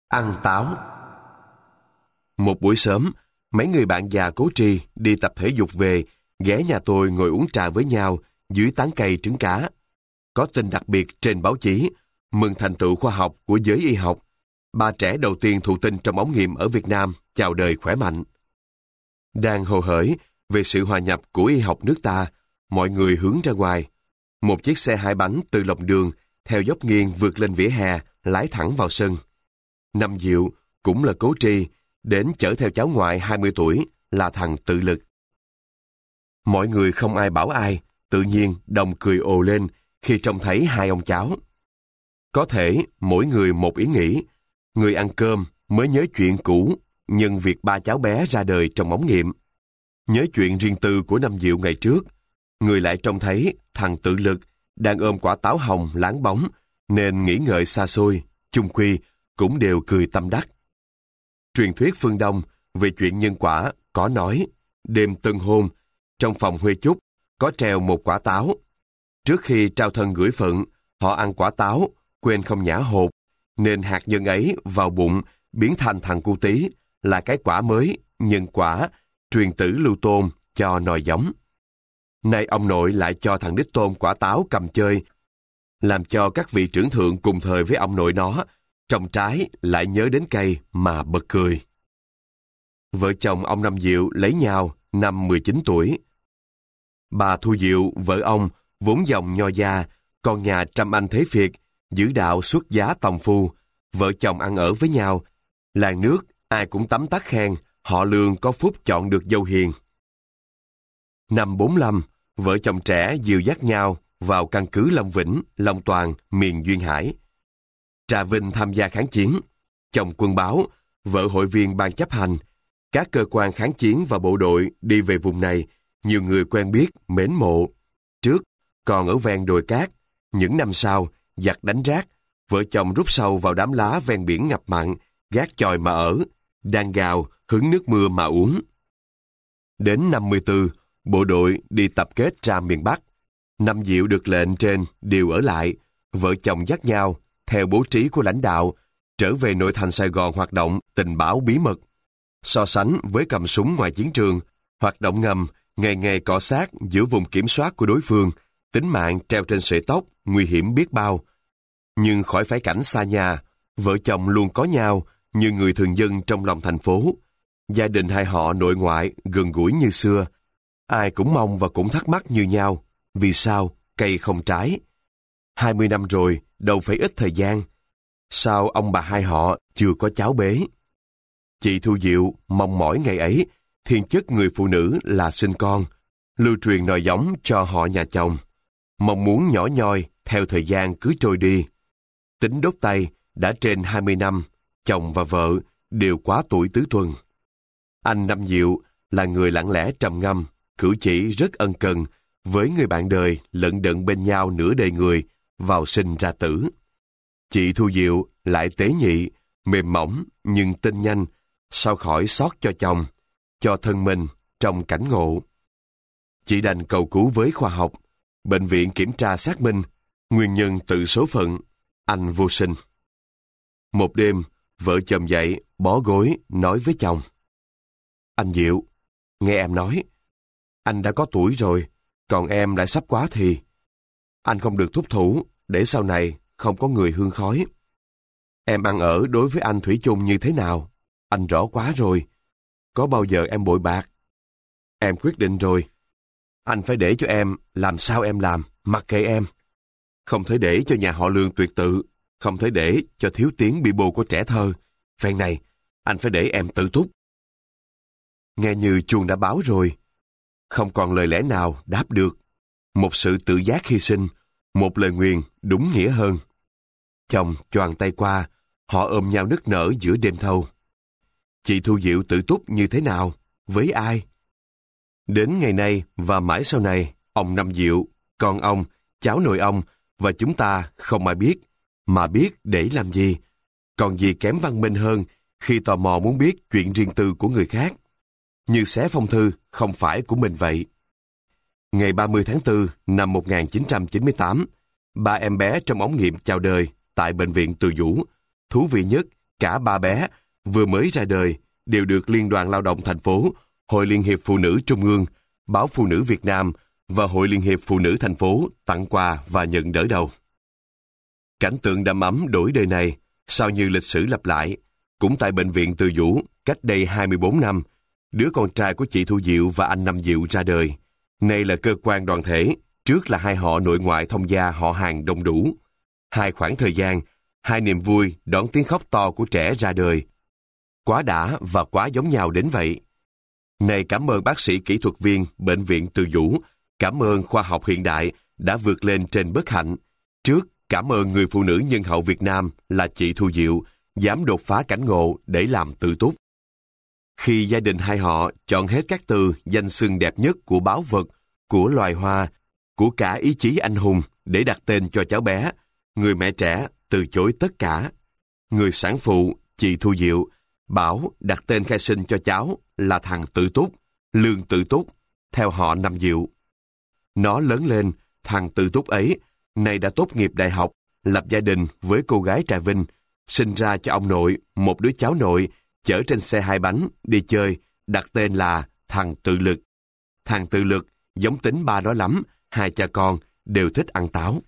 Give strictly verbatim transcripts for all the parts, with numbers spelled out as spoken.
Ăn táo. Một buổi sớm, mấy người bạn già cố tri đi tập thể dục về, ghé nhà tôi ngồi uống trà với nhau dưới tán cây trứng cá. Có tin đặc biệt trên báo chí, mừng thành tựu khoa học của giới y học. Ba trẻ đầu tiên thụ tinh trong ống nghiệm ở Việt Nam chào đời khỏe mạnh. Đang hồ hởi về sự hòa nhập của y học nước ta, mọi người hướng ra ngoài. Một chiếc xe hai bánh từ lòng đường, theo dốc nghiêng vượt lên vỉa hè, lái thẳng vào sân. Năm Diệu, cũng là cố tri, đến chở theo cháu ngoại hai mươi tuổi, là thằng Tự Lực. Mọi người không ai bảo ai, tự nhiên đồng cười ồ lên khi trông thấy hai ông cháu. Có thể mỗi người một ý nghĩ, người ăn cơm mới nhớ chuyện cũ, nhân việc ba cháu bé ra đời trong ống nghiệm. Nhớ chuyện riêng tư của Năm Diệu ngày trước, người lại trông thấy thằng Tự Lực đang ôm quả táo hồng láng bóng, nên nghĩ ngợi xa xôi, chung quy cũng đều cười tâm đắc. Truyền thuyết phương Đông về chuyện nhân quả có nói, đêm tân hôn, trong phòng Huê Chúc có treo một quả táo. Trước khi trao thân gửi phận, họ ăn quả táo, quên không nhả hột, nên hạt nhân ấy vào bụng biến thành thằng cu tí, là cái quả mới, nhân quả, truyền tử lưu tôn cho nòi giống. Nay ông nội lại cho thằng đích tôn quả táo cầm chơi, làm cho các vị trưởng thượng cùng thời với ông nội nó, trồng trái lại nhớ đến cây mà bật cười. Vợ chồng ông Năm Diệu lấy nhau năm mười chín tuổi. Bà Thu Diệu, vợ ông, vốn dòng nho gia, con nhà trăm anh thế Việt, giữ đạo xuất giá tòng phu, vợ chồng ăn ở với nhau. Làng nước, ai cũng tấm tắc khen, họ Lương có phúc chọn được dâu hiền. Năm bốn lăm, vợ chồng trẻ dìu dắt nhau vào căn cứ Long Vĩnh, Long Toàn, miền Duyên Hải. Trà Vinh tham gia kháng chiến, chồng quân báo, vợ hội viên ban chấp hành. Các cơ quan kháng chiến và bộ đội đi về vùng này, nhiều người quen biết, mến mộ. Trước, còn ở ven đồi cát, những năm sau, giặc đánh rác, vợ chồng rút sâu vào đám lá ven biển ngập mặn, gác chòi mà ở, đan gào, hứng nước mưa mà uống. Đến năm mươi tư, bộ đội đi tập kết ra miền Bắc. Năm Diệu được lệnh trên đều ở lại, vợ chồng dắt nhau, theo bố trí của lãnh đạo, trở về nội thành Sài Gòn hoạt động tình báo bí mật. So sánh với cầm súng ngoài chiến trường, hoạt động ngầm, ngày ngày cọ sát giữa vùng kiểm soát của đối phương, tính mạng treo trên sợi tóc, nguy hiểm biết bao. Nhưng khỏi phải cảnh xa nhà, vợ chồng luôn có nhau như người thường dân trong lòng thành phố. Gia đình hai họ nội ngoại gần gũi như xưa. Ai cũng mong và cũng thắc mắc như nhau, vì sao cây không trái? Hai mươi năm rồi, đâu phải ít thời gian. Sao ông bà hai họ chưa có cháu bế? Chị Thu Diệu mong mỏi ngày ấy, thiên chất người phụ nữ là sinh con, lưu truyền nòi giống cho họ nhà chồng. Mong muốn nhỏ nhoi theo thời gian cứ trôi đi. Tính đốt tay đã trên hai mươi năm, chồng và vợ đều quá tuổi tứ tuần. Anh Năm Diệu là người lặng lẽ trầm ngâm, cử chỉ rất ân cần với người bạn đời lận đận bên nhau nửa đời người, vào sinh ra tử. Chị Thu Diệu lại tế nhị, mềm mỏng nhưng tinh nhanh, sao khỏi xót cho chồng, cho thân mình trong cảnh ngộ. Chị đành cầu cứu với khoa học, bệnh viện kiểm tra xác minh, nguyên nhân tự số phận, anh vô sinh. Một đêm, vợ chồng dậy, bó gối, nói với chồng. Anh Diệu, nghe em nói, anh đã có tuổi rồi, còn em lại sắp quá thì. Anh không được thúc thủ, để sau này không có người hương khói. Em ăn ở đối với anh thủy chung như thế nào? Anh rõ quá rồi. Có bao giờ em bội bạc? Em quyết định rồi. Anh phải để cho em làm sao em làm, mặc kệ em. Không thể để cho nhà họ Lương tuyệt tự, không thể để cho thiếu tiếng bị bồ của trẻ thơ. Phen này, anh phải để em tự túc. Nghe như chuông đã báo rồi. Không còn lời lẽ nào đáp được. Một sự tự giác hy sinh, một lời nguyền đúng nghĩa hơn. Chồng choàng tay qua, họ ôm nhau nức nở giữa đêm thâu. Chị Thu Diệu tự túc như thế nào? Với ai? Đến ngày nay và mãi sau này, ông Năm Diệu, con ông, cháu nội ông và chúng ta không ai biết, mà biết để làm gì. Còn gì kém văn minh hơn khi tò mò muốn biết chuyện riêng tư của người khác. Như xé phong thư không phải của mình vậy. Ngày ba mươi tháng tư năm một nghìn chín trăm chín mươi tám, ba em bé trong ống nghiệm chào đời tại bệnh viện Từ Dũ. Thú vị nhất cả ba bé, vừa mới ra đời, đều được Liên đoàn Lao động thành phố, Hội Liên hiệp Phụ nữ Trung ương, Báo Phụ nữ Việt Nam và Hội Liên hiệp Phụ nữ thành phố tặng quà và nhận đỡ đầu. Cảnh tượng đầm ấm đổi đời này, sao như lịch sử lặp lại, cũng tại bệnh viện Từ Dũ, cách đây hai mươi bốn năm, đứa con trai của chị Thu Diệu và anh Năm Diệu ra đời. Nay là cơ quan đoàn thể, trước là hai họ nội ngoại thông gia họ hàng đông đủ. Hai khoảng thời gian, hai niềm vui đón tiếng khóc to của trẻ ra đời. Quá đã và quá giống nhau đến vậy. Này cảm ơn bác sĩ kỹ thuật viên bệnh viện Từ Dũ, cảm ơn khoa học hiện đại đã vượt lên trên bất hạnh. Trước, cảm ơn người phụ nữ nhân hậu Việt Nam là chị Thu Diệu, dám đột phá cảnh ngộ để làm tự túc. Khi gia đình hai họ chọn hết các từ danh xưng đẹp nhất của báu vật, của loài hoa, của cả ý chí anh hùng để đặt tên cho cháu bé, người mẹ trẻ từ chối tất cả. Người sản phụ, chị Thu Diệu, bảo đặt tên khai sinh cho cháu là thằng Tự Túc, Lương Tự Túc, theo họ Năm Diệu. Nó lớn lên, thằng Tự Túc ấy, nay đã tốt nghiệp đại học, lập gia đình với cô gái Trà Vinh, sinh ra cho ông nội một đứa cháu nội, chở trên xe hai bánh đi chơi, đặt tên là thằng Tự Lực. Thằng Tự Lực giống tính ba đó lắm, hai cha con đều thích ăn táo.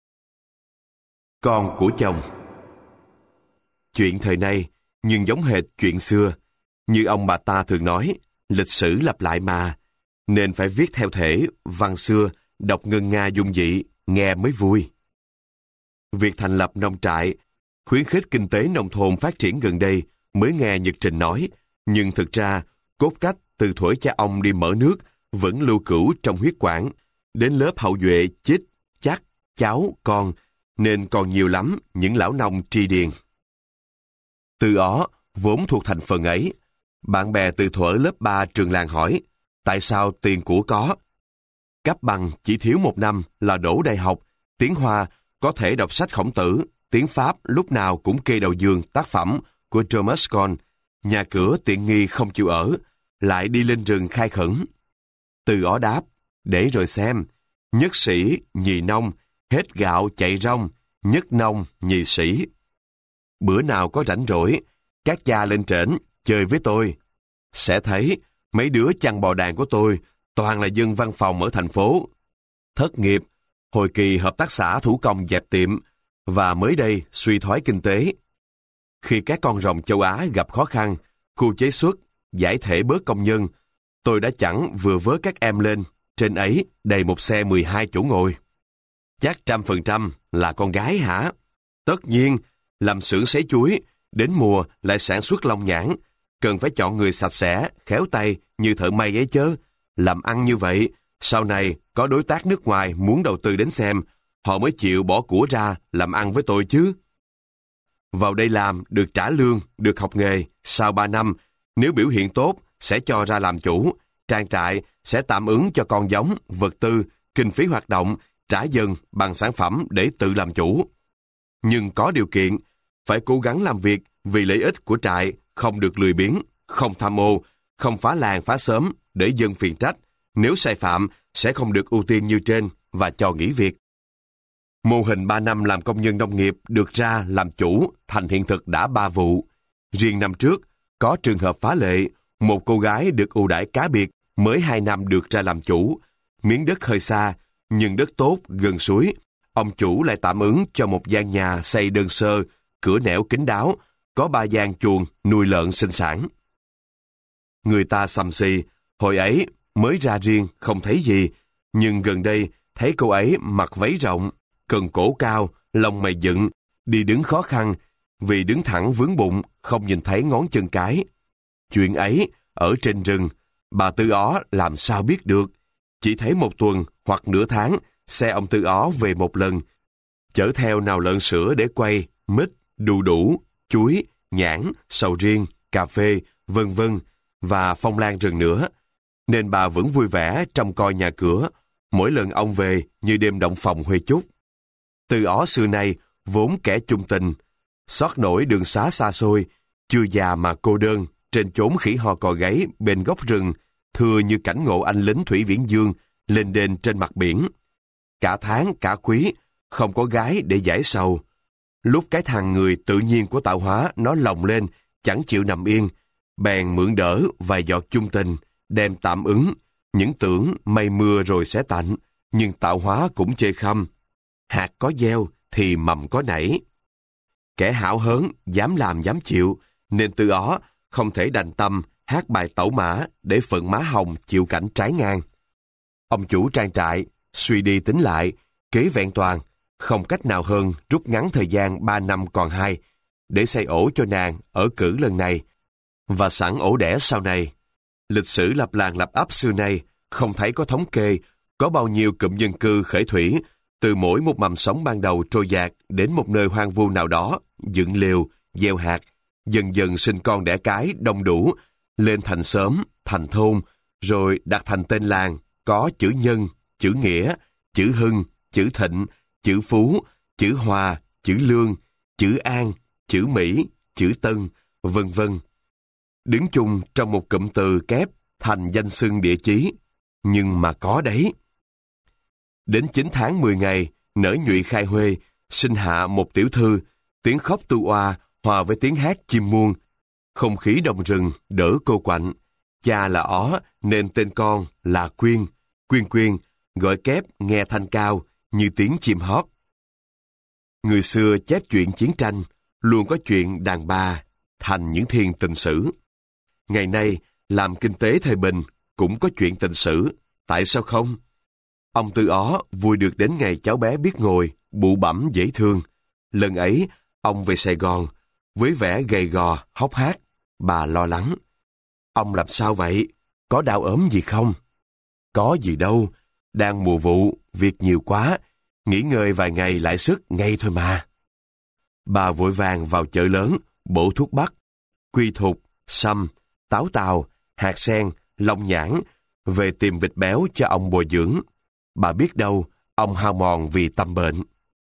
Con của chồng. Chuyện thời nay, nhưng giống hệt chuyện xưa. Như ông bà ta thường nói, lịch sử lặp lại mà, nên phải viết theo thể văn xưa, đọc ngân nga dung dị, nghe mới vui. Việc thành lập nông trại, khuyến khích kinh tế nông thôn phát triển gần đây mới nghe Nhật Trình nói, nhưng thực ra, cốt cách từ thuở cha ông đi mở nước vẫn lưu cữu trong huyết quản, đến lớp hậu duệ chích, chắc, cháu, con, nên còn nhiều lắm những lão nông tri điền. Từ ó, vốn thuộc thành phần ấy, bạn bè từ thuở lớp ba trường làng hỏi, tại sao tiền của có? Cấp bằng chỉ thiếu một năm là đỗ đại học, tiếng Hoa có thể đọc sách Khổng Tử, tiếng Pháp lúc nào cũng kê đầu giường tác phẩm của Thomas Kuhn, nhà cửa tiện nghi không chịu ở, lại đi lên rừng khai khẩn. Từ ó đáp, để rồi xem, nhất sĩ, nhì nông, hết gạo chạy rong, nhất nông, nhì sĩ. Bữa nào có rảnh rỗi, các cha lên trển, chơi với tôi. Sẽ thấy, mấy đứa chăn bò đàn của tôi, toàn là dân văn phòng ở thành phố. Thất nghiệp, hồi kỳ hợp tác xã thủ công dẹp tiệm, và mới đây suy thoái kinh tế. Khi các con rồng châu Á gặp khó khăn, khu chế xuất, giải thể bớt công nhân, tôi đã chẳng vừa vớ các em lên, trên ấy đầy một xe mười hai chỗ ngồi. Chắc trăm phần trăm là con gái hả? Tất nhiên, làm xưởng sấy chuối, đến mùa lại sản xuất long nhãn, cần phải chọn người sạch sẽ, khéo tay như thợ may ấy chớ. Làm ăn như vậy, sau này có đối tác nước ngoài muốn đầu tư đến xem, họ mới chịu bỏ của ra làm ăn với tôi chứ. Vào đây làm, được trả lương, được học nghề, sau ba năm, nếu biểu hiện tốt, sẽ cho ra làm chủ, trang trại sẽ tạm ứng cho con giống, vật tư, kinh phí hoạt động, trả dần bằng sản phẩm để tự làm chủ. Nhưng có điều kiện, phải cố gắng làm việc vì lợi ích của trại, không được lười biếng, không tham ô, không phá làng phá xóm để dân phiền trách. Nếu sai phạm, sẽ không được ưu tiên như trên và cho nghỉ việc. Mô hình ba năm làm công nhân nông nghiệp được ra làm chủ thành hiện thực đã ba vụ. Riêng năm trước, có trường hợp phá lệ, một cô gái được ưu đãi cá biệt mới hai năm được ra làm chủ. Miếng đất hơi xa, nhưng đất tốt gần suối. Ông chủ lại tạm ứng cho một gian nhà xây đơn sơ, cửa nẻo kín đáo, có ba gian chuồng nuôi lợn sinh sản. Người ta sầm xì, hồi ấy mới ra riêng không thấy gì, nhưng gần đây thấy cô ấy mặc váy rộng, cần cổ cao, lông mày dựng, đi đứng khó khăn, vì đứng thẳng vướng bụng, không nhìn thấy ngón chân cái. Chuyện ấy, ở trên rừng, bà Tư Ó làm sao biết được, chỉ thấy một tuần hoặc nửa tháng, xe ông Tư Ó về một lần, chở theo nào lợn sữa để quay, mít, đu đủ, chuối, nhãn, sầu riêng, cà phê, vân vân và phong lan rừng nữa. Nên bà vẫn vui vẻ trông coi nhà cửa, mỗi lần ông về như đêm động phòng Huê Chúc. Tư Ó xưa nay vốn kẻ chung tình, xót nổi đường xá xa xôi, chưa già mà cô đơn, trên chốn khỉ ho cò gáy bên góc rừng, thưa như cảnh ngộ anh lính Thủy Viễn Dương lên đên trên mặt biển. Cả tháng cả quý, không có gái để giải sầu. Lúc cái thằng người tự nhiên của tạo hóa nó lồng lên, chẳng chịu nằm yên, bèn mượn đỡ vài giọt chung tình, đem tạm ứng, những tưởng mây mưa rồi sẽ tạnh, nhưng tạo hóa cũng chê khăm. Hạt có gieo thì mầm có nảy. Kẻ hão hớn, dám làm dám chịu, nên từ đó không thể đành tâm hát bài tẩu mã để phận má hồng chịu cảnh trái ngang. Ông chủ trang trại, suy đi tính lại, kế vẹn toàn, không cách nào hơn rút ngắn thời gian ba năm còn hai, để xây ổ cho nàng ở cử lần này, và sẵn ổ đẻ sau này. Lịch sử lập làng lập ấp xưa nay, không thấy có thống kê, có bao nhiêu cụm dân cư khởi thủy, từ mỗi một mầm sống ban đầu trôi dạt đến một nơi hoang vu nào đó, dựng lều, gieo hạt, dần dần sinh con đẻ cái đông đủ, lên thành xóm, thành thôn, rồi đặt thành tên làng, có chữ nhân, chữ nghĩa, chữ hưng, chữ thịnh, chữ phú, chữ hòa, chữ lương, chữ an, chữ mỹ, chữ tân, vân vân. Đứng chung trong một cụm từ kép thành danh xưng địa chí, nhưng mà có đấy. Đến chín tháng mười ngày, nở nhụy khai huê, sinh hạ một tiểu thư, tiếng khóc tu oa hòa với tiếng hát chim muông. Không khí đồng rừng đỡ cô quạnh. Cha là ó nên tên con là Quyên. Quyên Quyên, gọi kép nghe thanh cao như tiếng chim hót. Người xưa chép chuyện chiến tranh, luôn có chuyện đàn bà thành những thiên tình sử. Ngày nay, làm kinh tế thời bình cũng có chuyện tình sử, tại sao không? Ông Tư Ó vui được đến ngày cháu bé biết ngồi, bụ bẫm dễ thương. Lần ấy, ông về Sài Gòn, với vẻ gầy gò, hốc hác. Bà lo lắng. Ông làm sao vậy? Có đau ốm gì không? Có gì đâu, đang mùa vụ, việc nhiều quá, nghỉ ngơi vài ngày lại sức ngay thôi mà. Bà vội vàng vào chợ lớn, bổ thuốc bắc, quy thục, sâm, táo tàu, hạt sen, long nhãn, về tìm vịt béo cho ông bồi dưỡng. Bà biết đâu, ông hao mòn vì tâm bệnh.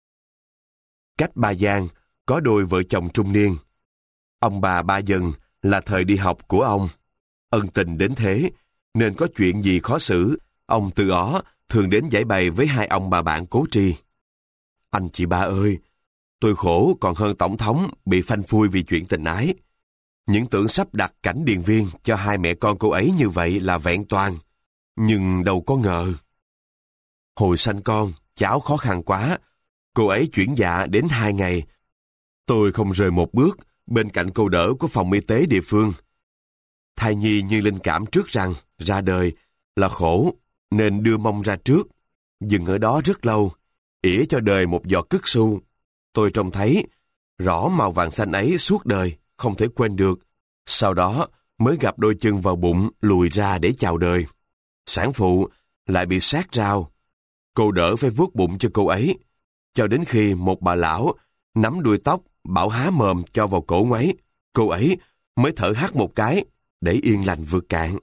Cách Ba Giang, có đôi vợ chồng trung niên. Ông bà Ba Dần là thời đi học của ông. Ân tình đến thế, nên có chuyện gì khó xử, ông Tư Ó thường đến giải bày với hai ông bà bạn cố tri. Anh chị ba ơi, tôi khổ còn hơn tổng thống bị phanh phui vì chuyện tình ái. Những tưởng sắp đặt cảnh điền viên cho hai mẹ con cô ấy như vậy là vẹn toàn. Nhưng đâu có ngờ. Hồi sanh con, cháu khó khăn quá. Cô ấy chuyển dạ đến hai ngày. Tôi không rời một bước bên cạnh cô đỡ của phòng y tế địa phương. Thai nhi như linh cảm trước rằng ra đời là khổ, nên đưa mông ra trước. Dừng ở đó rất lâu, ỉa cho đời một giọt cứt xu. Tôi trông thấy rõ màu vàng xanh ấy suốt đời, không thể quên được. Sau đó mới gặp đôi chân vào bụng lùi ra để chào đời. Sản phụ lại bị sát rao. Cô đỡ phải vuốt bụng cho cô ấy, cho đến khi một bà lão nắm đuôi tóc bảo há mồm cho vào cổ ngoáy, cô ấy mới thở hắt một cái để yên lành vượt cạn.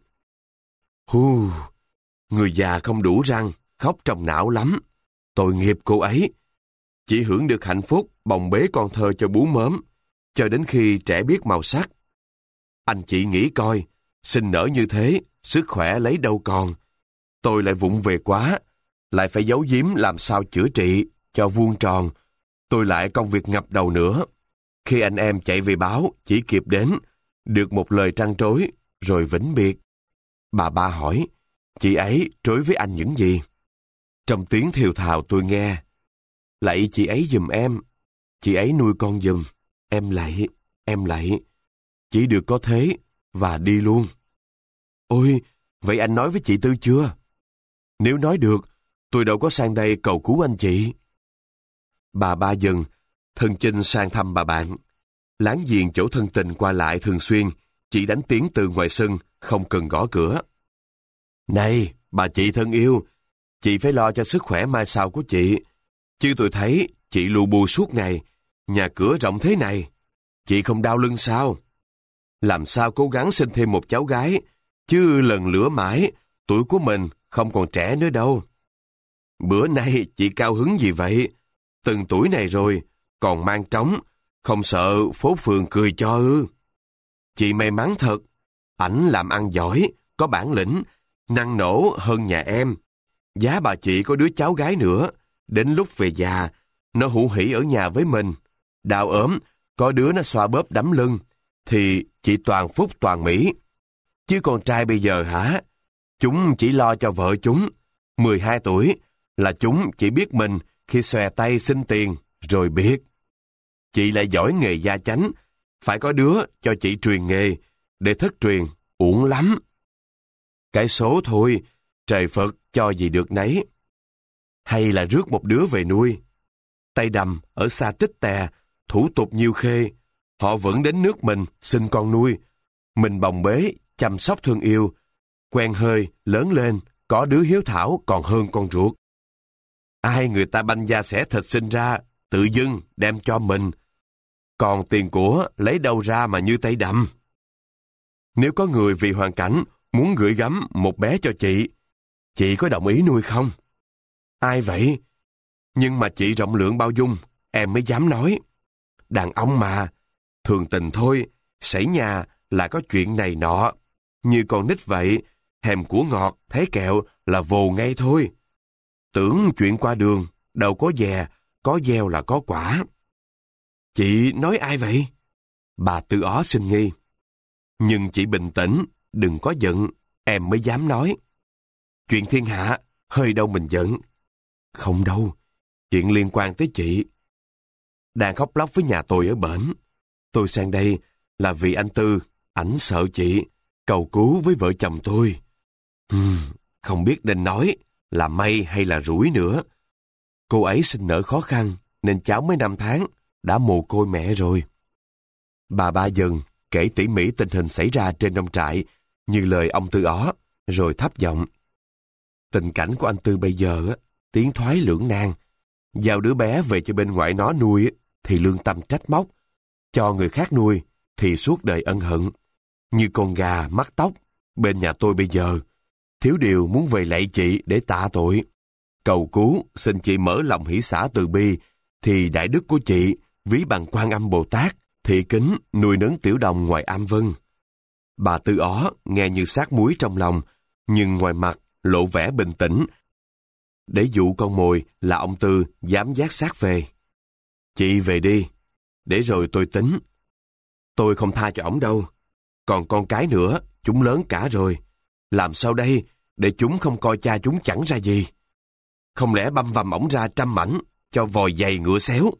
Hu, người già không đủ răng, khóc trong não lắm. Tội nghiệp cô ấy. Chỉ hưởng được hạnh phúc bồng bế con thơ cho bú mớm, cho đến khi trẻ biết màu sắc. Anh chị nghĩ coi, sinh nở như thế, sức khỏe lấy đâu còn. Tôi lại vụng về quá, lại phải giấu giếm làm sao chữa trị cho vuông tròn. Tôi lại công việc ngập đầu nữa. Khi anh em chạy về báo, chỉ kịp đến, được một lời trăn trối, rồi vĩnh biệt. Bà Ba hỏi, chị ấy trối với anh những gì? Trong tiếng thều thào tôi nghe, lạy chị ấy giùm em, chị ấy nuôi con giùm, em lạy, em lạy. Chỉ được có thế, và đi luôn. Ôi, vậy anh nói với chị Tư chưa? Nếu nói được, tôi đâu có sang đây cầu cứu anh chị. Bà Ba Dần, thân chinh sang thăm bà bạn. Láng giềng chỗ thân tình qua lại thường xuyên, chỉ đánh tiếng từ ngoài sân, không cần gõ cửa. Này, bà chị thân yêu, chị phải lo cho sức khỏe mai sau của chị. Chứ tôi thấy chị lù bù suốt ngày, nhà cửa rộng thế này. Chị không đau lưng sao? Làm sao cố gắng sinh thêm một cháu gái, chứ lần lửa mãi, tuổi của mình không còn trẻ nữa đâu. Bữa nay chị cao hứng gì vậy? Từng tuổi này rồi, còn mang trống, không sợ phố phường cười cho ư? Chị may mắn thật, ảnh làm ăn giỏi, có bản lĩnh, năng nổ hơn nhà em. Giá bà chị có đứa cháu gái nữa, đến lúc về già, nó hủ hỉ ở nhà với mình. đau ốm, có đứa nó xoa bóp đấm lưng, thì chị toàn phúc toàn mỹ. Chứ con trai bây giờ hả? Chúng chỉ lo cho vợ chúng. mười hai tuổi là chúng chỉ biết mình khi xòe tay xin tiền, rồi biết. Chị lại giỏi nghề gia chánh, phải có đứa cho chị truyền nghề, để thất truyền, uổng lắm. Cái số thôi, trời Phật cho gì được nấy. Hay là rước một đứa về nuôi. Tay Đầm ở xa Tích Tè, thủ tục nhiều khê, họ vẫn đến nước mình xin con nuôi. Mình bồng bế, chăm sóc thương yêu, quen hơi, lớn lên, có đứa hiếu thảo còn hơn con ruột. Ai người ta banh da xẻ thịt sinh ra, tự dưng đem cho mình. Còn tiền của lấy đâu ra mà như tay Đầm. Nếu có người vì hoàn cảnh muốn gửi gắm một bé cho chị, chị có đồng ý nuôi không? Ai vậy? Nhưng mà chị rộng lượng bao dung, em mới dám nói. Đàn ông mà, thường tình thôi, xảy nhà là có chuyện này nọ. Như con nít vậy, thèm của ngọt, thấy kẹo là vồ ngay thôi. Tưởng chuyện qua đường, đâu có dè, có gieo là có quả. Chị nói ai vậy? Bà Tư Ó xin nghi. Nhưng chị bình tĩnh, đừng có giận, em mới dám nói. Chuyện thiên hạ, hơi đâu mình giận. Không đâu, chuyện liên quan tới chị. Đang khóc lóc với nhà tôi ở bển. Tôi sang đây là vì anh Tư, ảnh sợ chị, cầu cứu với vợ chồng tôi. Hmm, không biết nên nói là may hay là rủi nữa. Cô ấy sinh nở khó khăn, nên cháu mới năm tháng, đã mồ côi mẹ rồi. Bà Ba Dần kể tỉ mỉ tình hình xảy ra trên nông trại, như lời ông Tư Ó, rồi thấp giọng. Tình cảnh của anh Tư bây giờ, tiến thoái lưỡng nan. Giao đứa bé về cho bên ngoại nó nuôi, thì lương tâm trách móc. Cho người khác nuôi, thì suốt đời ân hận. Như con gà mắc tóc, bên nhà tôi bây giờ, thiếu điều muốn về lạy chị để tạ tội. Cầu cứu, xin chị mở lòng hỷ xả từ bi, thì đại đức của chị, ví bằng Quan Âm Bồ Tát, thị kính nuôi nấng tiểu đồng ngoài am vân. Bà Tư Ó nghe như sát muối trong lòng, nhưng ngoài mặt lộ vẻ bình tĩnh, để dụ con mồi là ông Tư dám dát sát về. Chị về đi, để rồi tôi tính. Tôi không tha cho ổng đâu. Còn con cái nữa, chúng lớn cả rồi. Làm sao đây, để chúng không coi cha chúng chẳng ra gì? Không lẽ băm vằm ổng ra trăm mảnh, cho vòi giày ngựa xéo?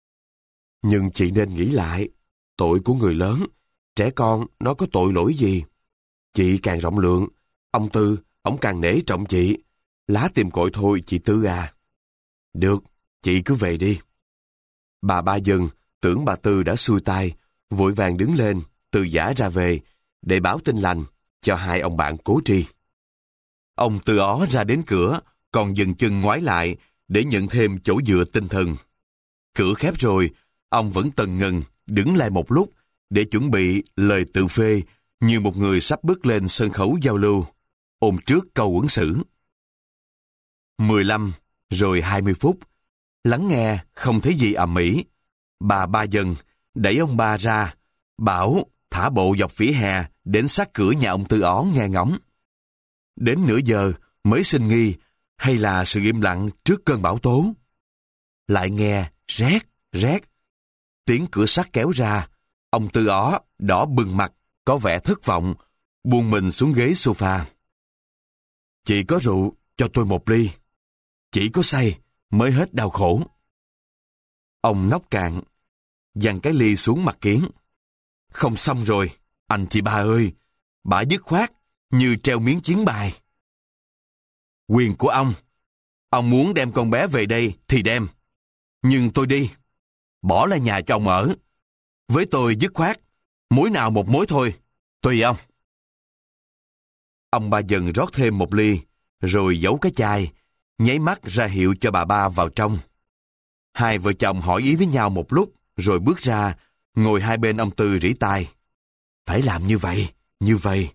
Nhưng chị nên nghĩ lại, tội của người lớn, trẻ con nó có tội lỗi gì? Chị càng rộng lượng, ông Tư, ổng càng nể trọng chị. Lá tìm cội thôi chị Tư à. Được, chị cứ về đi. Bà Ba Dần tưởng bà Tư đã xuôi tay, vội vàng đứng lên, từ giã ra về, để báo tin lành cho hai ông bạn cố tri. Ông Tư Ó ra đến cửa, còn dừng chân ngoái lại để nhận thêm chỗ dựa tinh thần. Cửa khép rồi, ông vẫn tần ngần, đứng lại một lúc để chuẩn bị lời tự phê như một người sắp bước lên sân khấu giao lưu, ôm trước câu uẩn xử. mười lăm, rồi hai mươi phút, lắng nghe không thấy gì ầm ĩ. Bà Ba Dần đẩy ông Ba ra, bảo thả bộ dọc vỉa hè đến sát cửa nhà ông Tư Ó nghe ngóng. Đến nửa giờ mới xin nghi, hay là sự im lặng trước cơn bão tố. Lại nghe rét, rét. Tiếng cửa sắt kéo ra, ông Tư Ó đỏ bừng mặt, có vẻ thất vọng, buông mình xuống ghế sofa. Chị có rượu, cho tôi một ly. Chỉ có say mới hết đau khổ. Ông nốc cạn, dằn cái ly xuống mặt Kiến. Không xong rồi, anh chị ba ơi, bà dứt khoát như treo miếng chiến bài. Quyền của ông, ông muốn đem con bé về đây thì đem. Nhưng tôi đi, bỏ lại nhà cho ông ở. Với tôi dứt khoát, mối nào một mối thôi, tùy ông. Ông Ba Dần rót thêm một ly, rồi giấu cái chai, nháy mắt ra hiệu cho bà Ba vào trong. Hai vợ chồng hỏi ý với nhau một lúc, rồi bước ra, ngồi hai bên ông Tư rỉ tai. Phải làm như vậy, như vậy.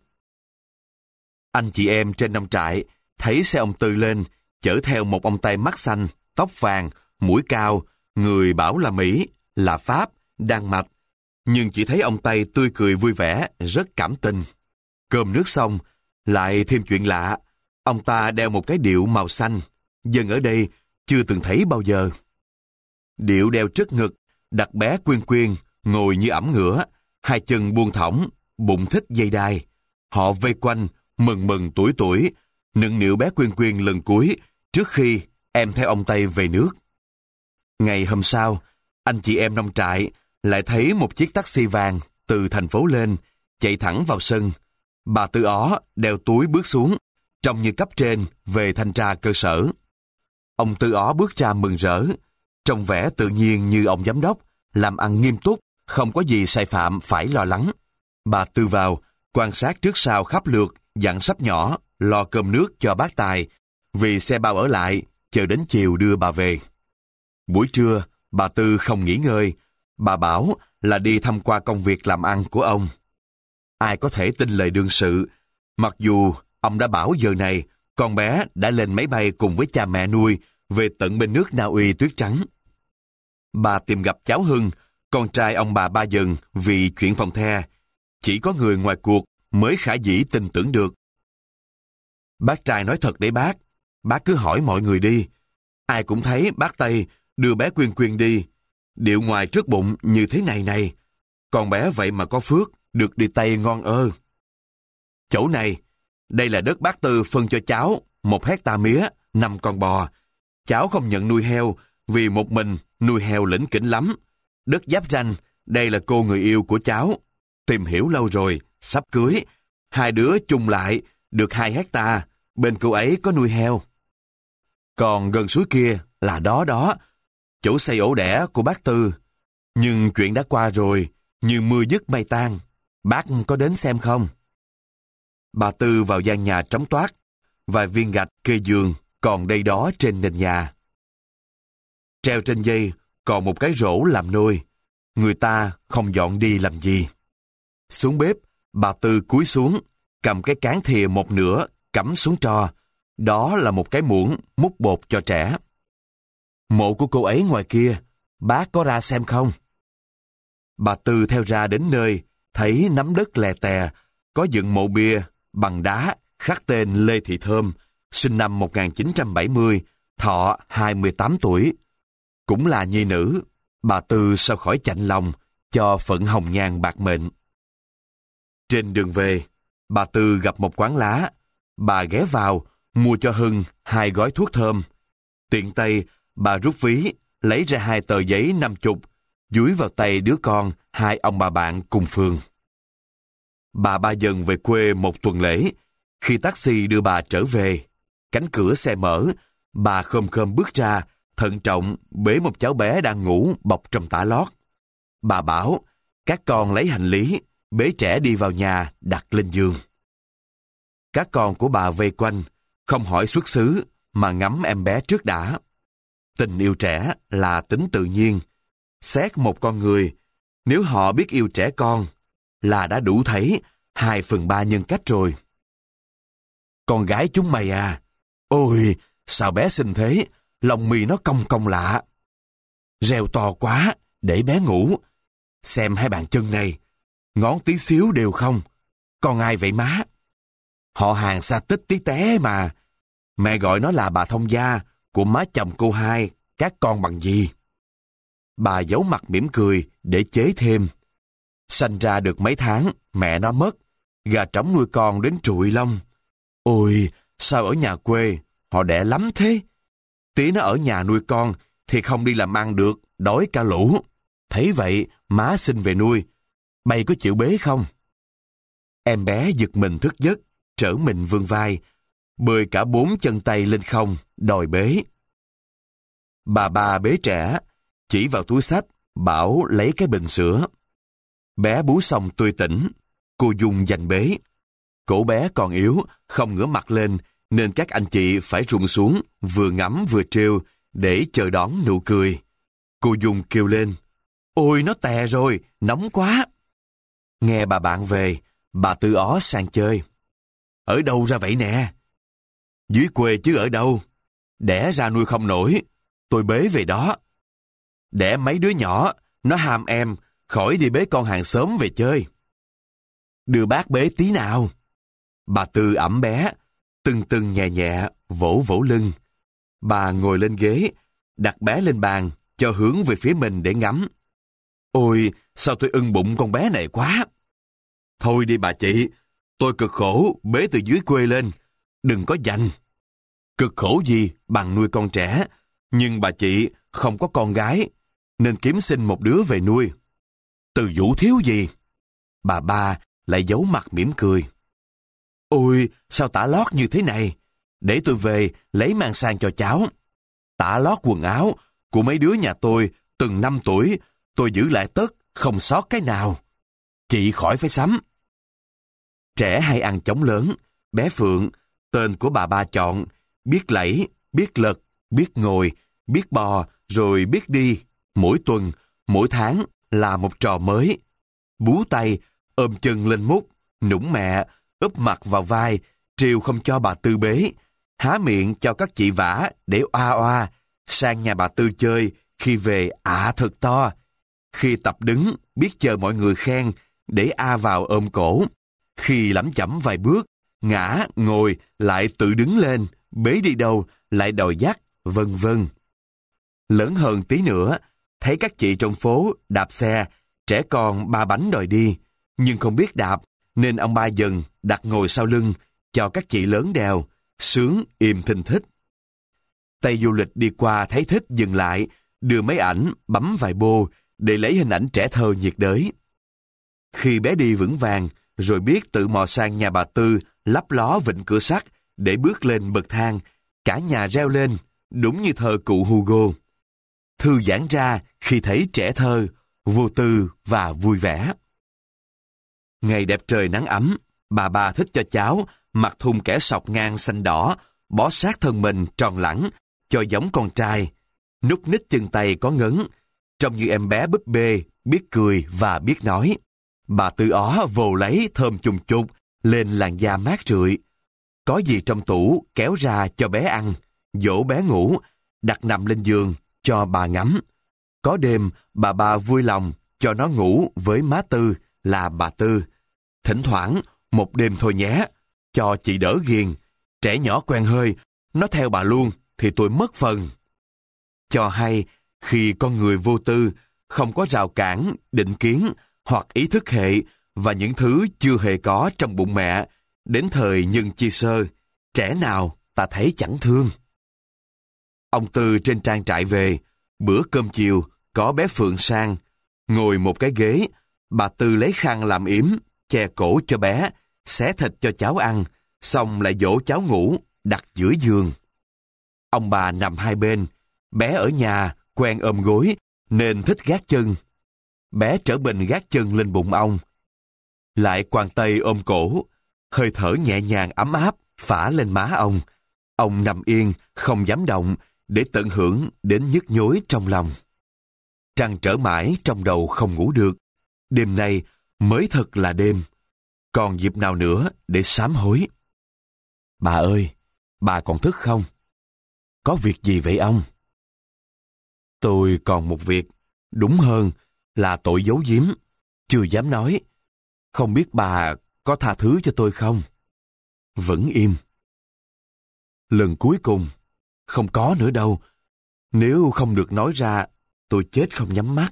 Anh chị em trên nông trại thấy xe ông Tư lên, chở theo một ông Tây mắt xanh, tóc vàng, mũi cao, người bảo là Mỹ, là Pháp, Đan Mạch. Nhưng chỉ thấy ông Tây tươi cười vui vẻ, rất cảm tình. Cơm nước xong, lại thêm chuyện lạ. Ông ta đeo một cái điệu màu xanh, dân ở đây chưa từng thấy bao giờ. Điệu đeo trước ngực đặt bé Quyên Quyên ngồi như ẵm ngửa, hai chân buông thõng, bụng thích dây đai. Họ vây quanh, mừng mừng tuổi tuổi, nựng nịu bé Quyên Quyên lần cuối trước khi em theo ông Tây về nước. Ngày hôm sau, anh chị em nông trại lại thấy một chiếc taxi vàng từ thành phố lên, chạy thẳng vào sân. Bà Tư Ó đeo túi bước xuống, trông như cấp trên về thanh tra cơ sở. Ông Tư Ó bước ra mừng rỡ, trông vẻ tự nhiên như ông giám đốc, làm ăn nghiêm túc, không có gì sai phạm phải lo lắng. Bà Tư vào, quan sát trước sau khắp lượt, dặn sắp nhỏ, lo cơm nước cho bác Tài, vì xe bao ở lại, chờ đến chiều đưa bà về. Buổi trưa, bà Tư không nghỉ ngơi, bà bảo là đi thăm qua công việc làm ăn của ông. Ai có thể tin lời đương sự, mặc dù ông đã bảo giờ này, con bé đã lên máy bay cùng với cha mẹ nuôi về tận bên nước Na Uy tuyết trắng. Bà tìm gặp cháu Hưng, con trai ông bà Ba Dần vì chuyện phòng the. Chỉ có người ngoài cuộc mới khả dĩ tin tưởng được. Bác trai nói thật đấy bác, bác cứ hỏi mọi người đi. Ai cũng thấy bác Tây đưa bé Quyên Quyên đi, điệu ngoài trước bụng như thế này này. Con bé vậy mà có phước, được đi Tây ngon ơ. Chỗ này, đây là đất bác Tư phân cho cháu, một hecta mía, năm con bò. Cháu không nhận nuôi heo, vì một mình nuôi heo lỉnh kỉnh lắm. Đất giáp ranh, đây là cô người yêu của cháu. Tìm hiểu lâu rồi, sắp cưới. Hai đứa chung lại, được hai hecta, bên cô ấy có nuôi heo. Còn gần suối kia là đó đó, chỗ xây ổ đẻ của bác Tư. Nhưng chuyện đã qua rồi, như mưa dứt mây tan. Bác có đến xem không? Bà Tư vào gian nhà trống toát, vài viên gạch kê giường còn đây đó trên nền nhà. Treo trên dây còn một cái rổ làm nôi. Người ta không dọn đi làm gì. Xuống bếp, bà Tư cúi xuống, cầm cái cán thìa một nửa, cắm xuống tro. Đó là một cái muỗng múc bột cho trẻ. Mộ của cô ấy ngoài kia, bác có ra xem không? Bà Tư theo ra đến nơi, thấy nắm đất lè tè, có dựng mộ bia bằng đá khắc tên Lê Thị Thơm, sinh năm một nghìn chín trăm bảy mươi, thọ hai mươi tám tuổi. Cũng là nhi nữ, bà Tư sao khỏi chạnh lòng cho phận hồng nhan bạc mệnh. Trên đường về, bà Tư gặp một quán lá. Bà ghé vào, mua cho Hưng hai gói thuốc thơm. Tiện tay, bà rút ví, lấy ra hai tờ giấy năm chục, dúi vào tay đứa con hai ông bà bạn cùng phường. Bà Ba Dần về quê một tuần lễ. Khi taxi đưa bà trở về, cánh cửa xe mở, bà khom khom bước ra, thận trọng bế một cháu bé đang ngủ bọc trong tã lót. Bà bảo, các con lấy hành lý, bế trẻ đi vào nhà, đặt lên giường. Các con của bà vây quanh, không hỏi xuất xứ, mà ngắm em bé trước đã. Tình yêu trẻ là tính tự nhiên. Xét một con người, nếu họ biết yêu trẻ con, là đã đủ thấy hai phần ba nhân cách rồi. Con gái chúng mày à, ôi, sao bé xinh thế, lòng mì nó cong cong lạ. Reo to quá, để bé ngủ. Xem hai bàn chân này, ngón tí xíu đều không. Con ai vậy má? Họ hàng xa tích tí té mà. Mẹ gọi nó là bà thông gia của má chồng cô hai, các con bằng gì? Bà giấu mặt mỉm cười để chế thêm. Sanh ra được mấy tháng, mẹ nó mất. Gà trống nuôi con đến trụi lông. Ôi, sao ở nhà quê, họ đẻ lắm thế. Tí nó ở nhà nuôi con thì không đi làm ăn được, đói cả lũ. Thấy vậy, má xin về nuôi. Bay có chịu bế không? Em bé giật mình thức giấc, trở mình vươn vai, bơi cả bốn chân tay lên không, đòi bế. Bà Ba bế trẻ, chỉ vào túi xách, bảo lấy cái bình sữa. Bé bú xong tươi tỉnh, cô Dung giành bế. Cổ bé còn yếu, không ngửa mặt lên, nên các anh chị phải rụng xuống, vừa ngắm vừa trêu, để chờ đón nụ cười. Cô Dung kêu lên, ôi nó tè rồi, nóng quá. Nghe bà bạn về, bà Tư Ó sang chơi. Ở đâu ra vậy nè? Dưới quê chứ ở đâu. Đẻ ra nuôi không nổi, tôi bế về đó. Đẻ mấy đứa nhỏ, nó ham em, khỏi đi bế con hàng xóm về chơi. Đưa bác bế tí nào. Bà Tư ẵm bé, tưng tưng nhẹ nhẹ, vỗ vỗ lưng. Bà ngồi lên ghế, đặt bé lên bàn, cho hướng về phía mình để ngắm. Ôi, sao tôi ưng bụng con bé này quá. Thôi đi bà chị, tôi cực khổ bế từ dưới quê lên, đừng có giành. Cực khổ gì bằng nuôi con trẻ, nhưng bà chị không có con gái, nên kiếm xin một đứa về nuôi. Từ Vũ thiếu gì? Bà ba lại giấu mặt mỉm cười. Ôi, sao tả lót như thế này? Để tôi về lấy mang sang cho cháu. Tả lót quần áo của mấy đứa nhà tôi từng năm tuổi, tôi giữ lại tất, không sót cái nào. Chị khỏi phải sắm. Trẻ hay ăn chóng lớn, bé Phượng, tên của bà ba chọn, biết lẫy, biết lật, biết ngồi, biết bò, rồi biết đi. Mỗi tuần, mỗi tháng là một trò mới. Bú tay, ôm chân lên mút, nũng mẹ, úp mặt vào vai, triều không cho bà Tư bế, há miệng cho các chị vả để oa oa, sang nhà bà Tư chơi, khi về ạ à thật to. Khi tập đứng, biết chờ mọi người khen, để a vào ôm cổ. Khi lẩm chẩm vài bước, ngã, ngồi, lại tự đứng lên, bế đi đâu, lại đòi dắt, vân vân. Lớn hơn tí nữa, thấy các chị trong phố đạp xe, trẻ con ba bánh đòi đi, nhưng không biết đạp, nên ông ba dần đặt ngồi sau lưng, cho các chị lớn đèo, sướng im thinh thích. Tây du lịch đi qua thấy thích dừng lại, đưa mấy ảnh, bấm vài bô, để lấy hình ảnh trẻ thơ nhiệt đới. Khi bé đi vững vàng, rồi biết tự mò sang nhà bà Tư, lắp ló vịnh cửa sắt, để bước lên bậc thang, cả nhà reo lên, đúng như thơ cụ Hugo. Thư giãn ra khi thấy trẻ thơ, vô tư và vui vẻ. Ngày đẹp trời nắng ấm, bà ba thích cho cháu mặc thun kẻ sọc ngang xanh đỏ, bó sát thân mình tròn lẳng, cho giống con trai. Nút ních chân tay có ngấn, trông như em bé búp bê, biết cười và biết nói. Bà Tư ó vồ lấy thơm chùng chục, lên làn da mát rượi. Có gì trong tủ kéo ra cho bé ăn, dỗ bé ngủ, đặt nằm lên giường cho bà ngắm. Có đêm bà ba vui lòng cho nó ngủ với má Tư là bà Tư. Thỉnh thoảng một đêm thôi nhé, cho chị đỡ ghiền. Trẻ nhỏ quen hơi, nó theo bà luôn thì tôi mất phần. Cho hay khi con người vô tư, không có rào cản, định kiến hoặc ý thức hệ và những thứ chưa hề có trong bụng mẹ, đến thời nhân chi sơ, trẻ nào ta thấy chẳng thương. Ông Tư trên trang trại về, bữa cơm chiều có bé Phượng sang, ngồi một cái ghế, bà Tư lấy khăn làm yếm, che cổ cho bé, xé thịt cho cháu ăn, xong lại dỗ cháu ngủ, đặt giữa giường. Ông bà nằm hai bên, bé ở nhà quen ôm gối nên thích gác chân. Bé trở bình gác chân lên bụng ông, lại quàng tay ôm cổ, hơi thở nhẹ nhàng ấm áp phả lên má ông. Ông nằm yên không dám động, để tận hưởng đến nhức nhối trong lòng. Trăn trở mãi trong đầu không ngủ được. Đêm nay mới thật là đêm, còn dịp nào nữa để sám hối. Bà ơi, bà còn thức không? Có việc gì vậy ông? Tôi còn một việc, đúng hơn là tội giấu giếm, chưa dám nói. Không biết bà có tha thứ cho tôi không? Vẫn im. Lần cuối cùng, không có nữa đâu. Nếu không được nói ra, tôi chết không nhắm mắt.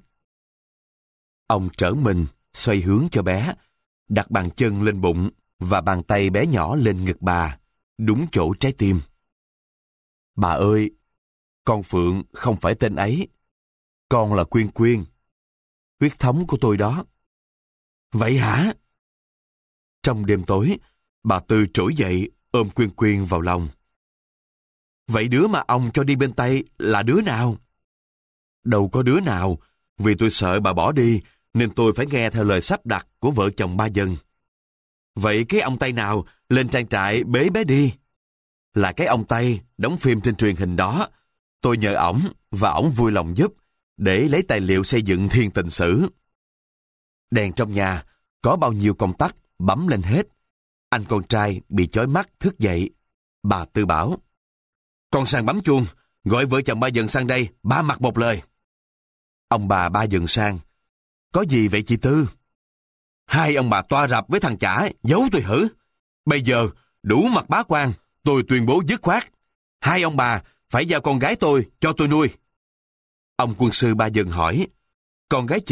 Ông trở mình, xoay hướng cho bé, đặt bàn chân lên bụng và bàn tay bé nhỏ lên ngực bà, đúng chỗ trái tim. Bà ơi, con Phượng không phải tên ấy. Con là Quyên Quyên, huyết thống của tôi đó. Vậy hả? Trong đêm tối, bà Tư trỗi dậy ôm Quyên Quyên vào lòng. Vậy đứa mà ông cho đi bên Tây là đứa nào? Đâu có đứa nào, vì tôi sợ bà bỏ đi nên tôi phải nghe theo lời sắp đặt của vợ chồng ba Dần. Vậy cái ông Tây nào lên trang trại bế bé đi? Là cái ông Tây đóng phim trên truyền hình đó. Tôi nhờ ổng và ổng vui lòng giúp để lấy tài liệu xây dựng Thiên Tình Sử. Đèn trong nhà có bao nhiêu công tắc bấm lên hết. Anh con trai bị chói mắt thức dậy. Bà Tư bảo: Con sang bấm chuông, gọi vợ chồng ba Dần sang đây, ba mặt một lời. Ông bà ba Dần sang: Có gì vậy chị Tư? Hai ông bà toa rạp với thằng chả, giấu tôi hử? Bây giờ đủ mặt bá quan, tôi tuyên bố dứt khoát. Hai ông bà phải giao con gái tôi cho tôi nuôi. Ông quân sư ba Dần hỏi: Con gái chị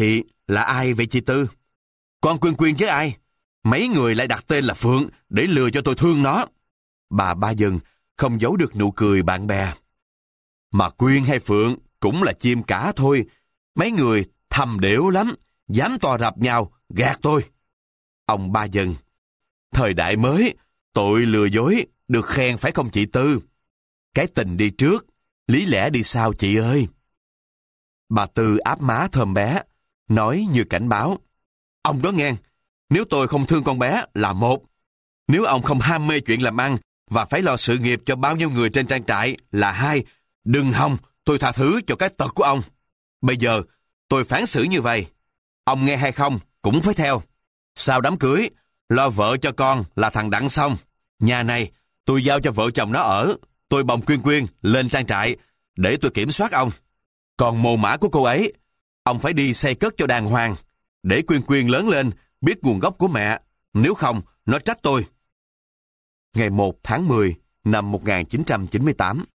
là ai vậy chị Tư? Con Quyên Quyên chứ ai? Mấy người lại đặt tên là Phượng để lừa cho tôi thương nó. Bà Ba Dần không giấu được nụ cười bạn bè. Mà Quyên hay Phượng cũng là chim cả thôi. Mấy người thầm đểu lắm, dám to rập nhau, gạt tôi. Ông Ba Dần: Thời đại mới, tội lừa dối, được khen phải không chị Tư? Cái tình đi trước, lý lẽ đi sau chị ơi. Bà Tư áp má thơm bé, nói như cảnh báo: Ông đó nghe, nếu tôi không thương con bé là một, nếu ông không ham mê chuyện làm ăn và phải lo sự nghiệp cho bao nhiêu người trên trang trại là hai, đừng hòng tôi tha thứ cho cái tật của ông. Bây giờ tôi phán xử như vậy, ông nghe hay không cũng phải theo. Sau đám cưới, lo vợ cho con là thằng Đặng xong. Nhà này tôi giao cho vợ chồng nó ở, tôi bồng Quyên Quyên lên trang trại để tôi kiểm soát ông. Còn mồ mả của cô ấy, ông phải đi xây cất cho đàng hoàng, để Quyên Quyên lớn lên biết nguồn gốc của mẹ, nếu không nó trách tôi. Ngày một tháng mười năm một nghìn chín trăm chín mươi tám,